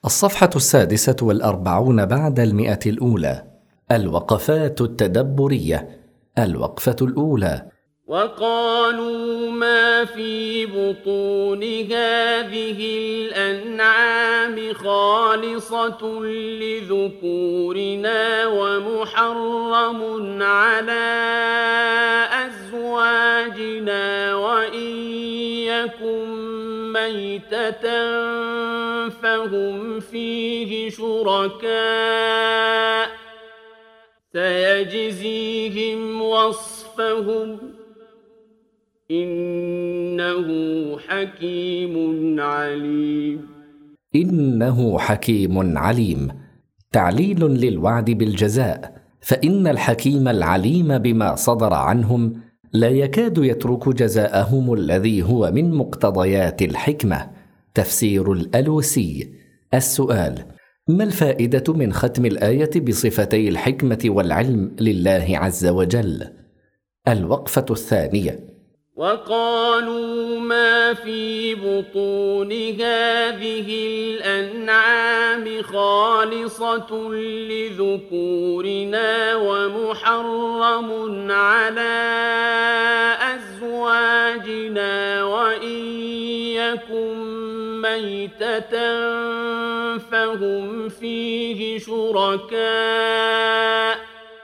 الصفحة 46 بعد 100. الوقفات التدبرية. الوقفة الأولى: وقالوا ما في بطون هذه الأنعام خالصة لذكورنا ومحرم على أزواجنا وإن يكن ميتة فهم فيه شركاء سيجزيهم وصفهم إنه حكيم عليم. إنه حكيم عليم، تعليل للوعد بالجزاء، فإن الحكيم العليم بما صدر عنهم لا يكاد يترك جزاءهم الذي هو من مقتضيات الحكمة. تفسير الألوسي. السؤال: ما الفائدة من ختم الآية بصفتي الحكمة والعلم لله عز وجل؟ الوقفة الثانية: وقالوا ما في بطون هذه الأنعام خالصة لذكورنا ومحرم على أزواجنا وإن يكن ميتة فهم فيه شركاء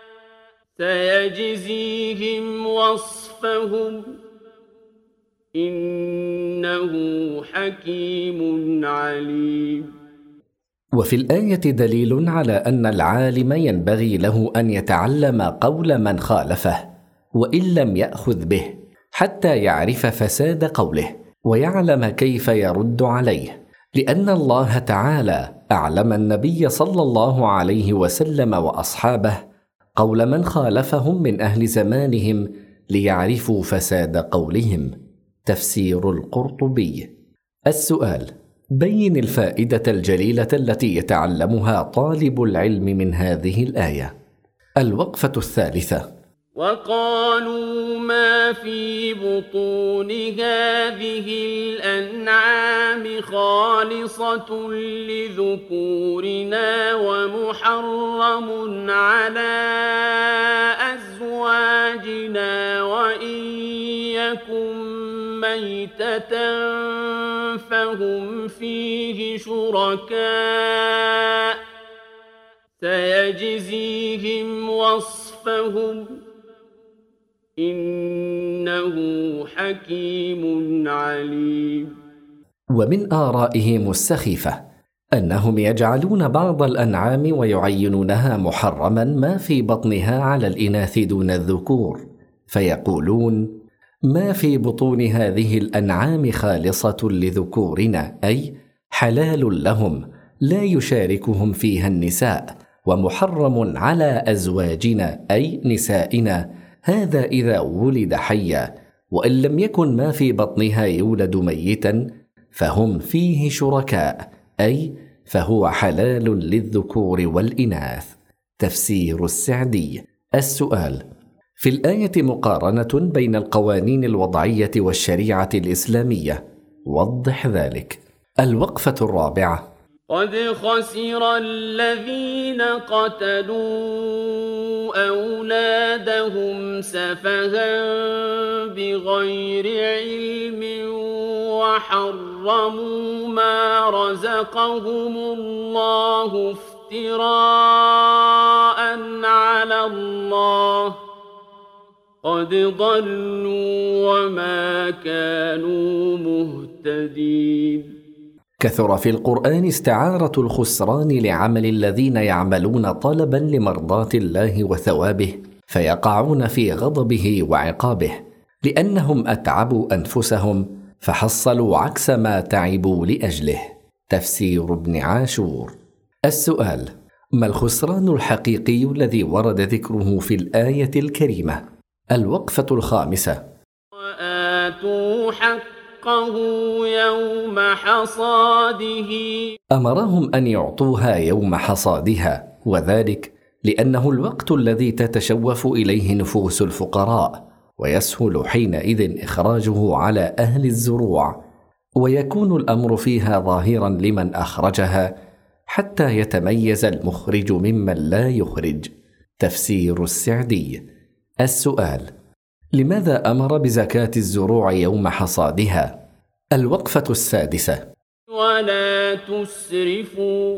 سيجزيهم وصفهم إنه حكيم عليم. وفي الآية دليل على أن العالم ينبغي له أن يتعلم قول من خالفه وإن لم يأخذ به، حتى يعرف فساد قوله ويعلم كيف يرد عليه، لأن الله تعالى أعلم النبي صلى الله عليه وسلم وأصحابه قول من خالفهم من أهل زمانهم ليعرفوا فساد قولهم. تفسير القرطبي. السؤال: بين الفائدة الجليلة التي يتعلمها طالب العلم من هذه الآية. الوقفة الثالثة: وقالوا ما في بطون هذه الأنعام خالصة لذكورنا ومحرم على أزواجنا وإن يكن ميتة فهم فيه شركاء سيجزيهم وصفهم إنه حكيم عليم. ومن آرائهم السخيفة أنهم يجعلون بعض الأنعام ويعينونها محرما ما في بطنها على الإناث دون الذكور، فيقولون: ما في بطون هذه الأنعام خالصة لذكورنا، أي حلال لهم لا يشاركهم فيها النساء، ومحرم على أزواجنا أي نسائنا، هذا إذا ولد حيا، وإن لم يكن ما في بطنها يولد ميتا فهم فيه شركاء، أي فهو حلال للذكور والإناث. تفسير السعدي. السؤال: في الآية مقارنة بين القوانين الوضعية والشريعة الإسلامية، وضح ذلك. الوقفة الرابعة: قد خسر الذين قتلوا أولادهم سفها بغير علم وحرموا ما رزقهم الله افتراء على الله قد ضلوا وما كانوا مهتدين. كثر في القرآن استعارة الخسران لعمل الذين يعملون طلبا لمرضاة الله وثوابه، فيقعون في غضبه وعقابه، لأنهم أتعبوا أنفسهم فحصلوا عكس ما تعبوا لأجله. تفسير ابن عاشور. السؤال: ما الخسران الحقيقي الذي ورد ذكره في الآية الكريمة؟ الوقفة الخامسة: وآتوا حقه يوم حصاده. أمرهم أن يعطوها يوم حصادها، وذلك لأنه الوقت الذي تتشوف إليه نفوس الفقراء، ويسهل حينئذ إخراجه على أهل الزروع، ويكون الأمر فيها ظاهرا لمن أخرجها حتى يتميز المخرج ممن لا يخرج. تفسير السعدي. السؤال: لماذا أمر بزكاة الزروع يوم حصادها؟ الوقفة السادسة. ولا تسرفوا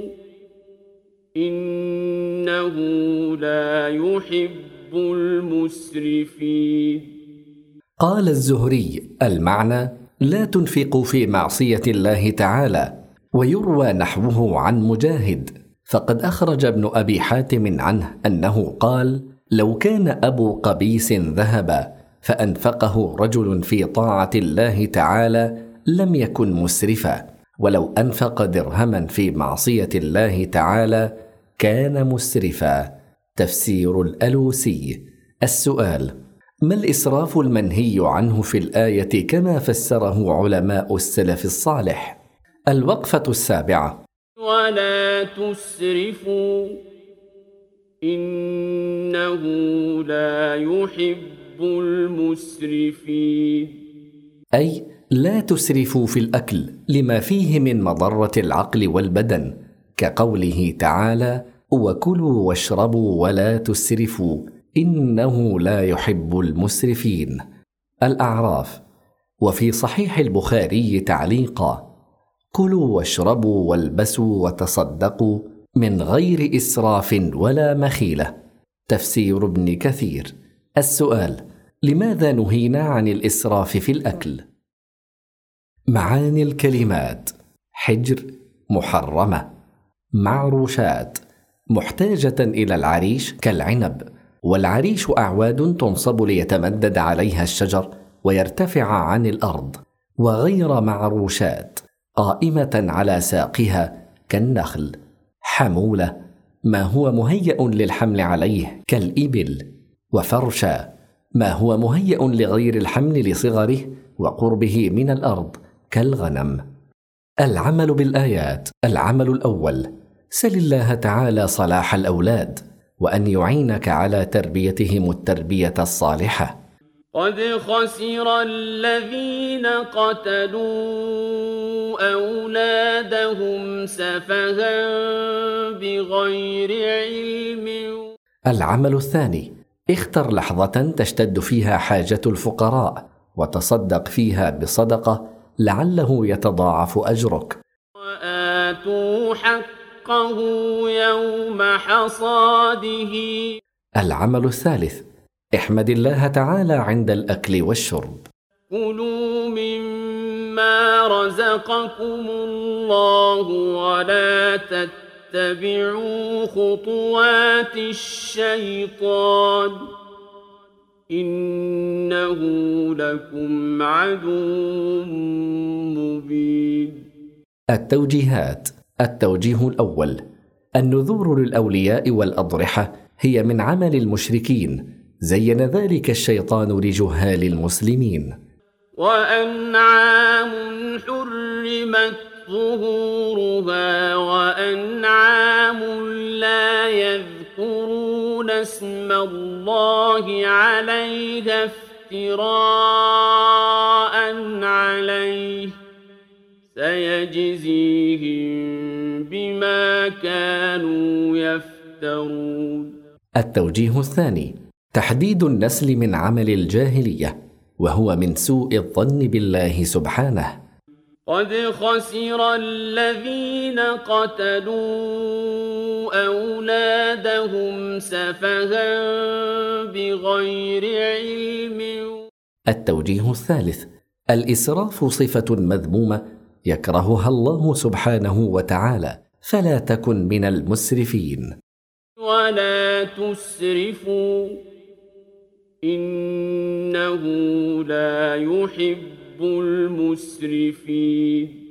إنه لا يحب المسرفين. قال الزهري: المعنى: لا تنفقوا في معصية الله تعالى. ويروى نحوه عن مجاهد، فقد أخرج ابن أبي حاتم عنه أنه قال: لو كان أبو قبيس ذهبا فأنفقه رجل في طاعة الله تعالى لم يكن مسرفا، ولو أنفق درهما في معصية الله تعالى كان مسرفا. تفسير الألوسي. السؤال: ما الإسراف المنهي عنه في الآية كما فسره علماء السلف الصالح؟ الوقفة السابعة. ولا تسرفوا إنه لا يحب المسرفين. أي لا تسرفوا في الأكل لما فيه من مضرة العقل والبدن، كقوله تعالى: وكلوا واشربوا ولا تسرفوا إنه لا يحب المسرفين. الأعراف. وفي صحيح البخاري تعليقا: كلوا واشربوا والبسوا وتصدقوا من غير إسراف ولا مخيلة. تفسير ابن كثير. السؤال: لماذا نهينا عن الإسراف في الأكل؟ معاني الكلمات: حجر، محرمة. معروشات، محتاجة إلى العريش كالعنب، والعريش أعواد تنصب ليتمدد عليها الشجر ويرتفع عن الأرض. وغير معروشات، قائمة على ساقها كالنخل. حمولة، ما هو مهيأ للحمل عليه كالإبل. وفرشا، ما هو مهيأ لغير الحمل لصغره وقربه من الأرض كالغنم. العمل بالآيات. العمل الأول: سل الله تعالى صلاح الأولاد وأن يعينك على تربيتهم التربية الصالحة. قد خسر الذين قتلوا أولادهم سفها بغير علم. العمل الثاني: اختر لحظة تشتد فيها حاجة الفقراء وتصدق فيها بصدقة لعله يتضاعف أجرك. وآتوا حقه يوم حصاده. العمل الثالث: احمد الله تعالى عند الأكل والشرب. كلوا مما رزقكم الله ولا تتبعوا خطوات الشيطان إنه لكم عدو مبين. التوجيهات. التوجيه الأول: النذور للأولياء والأضرحة هي من عمل المشركين، زين ذلك الشيطان لجهال المسلمين. وأنعام حرمت ظهورها وأنعام لا يذكرون اسم الله عليها افتراء عليه سيجزيهم بما كانوا يفترون. التوجيه الثاني: تحديد النسل من عمل الجاهلية، وهو من سوء الظن بالله سبحانه. قد خسر الذين قتلوا أولادهم سفها بغير علم. التوجيه الثالث: الإسراف صفة مذمومة يكرهها الله سبحانه وتعالى، فلا تكن من المسرفين. ولا تسرفوا إنه لا يحب المسرفين.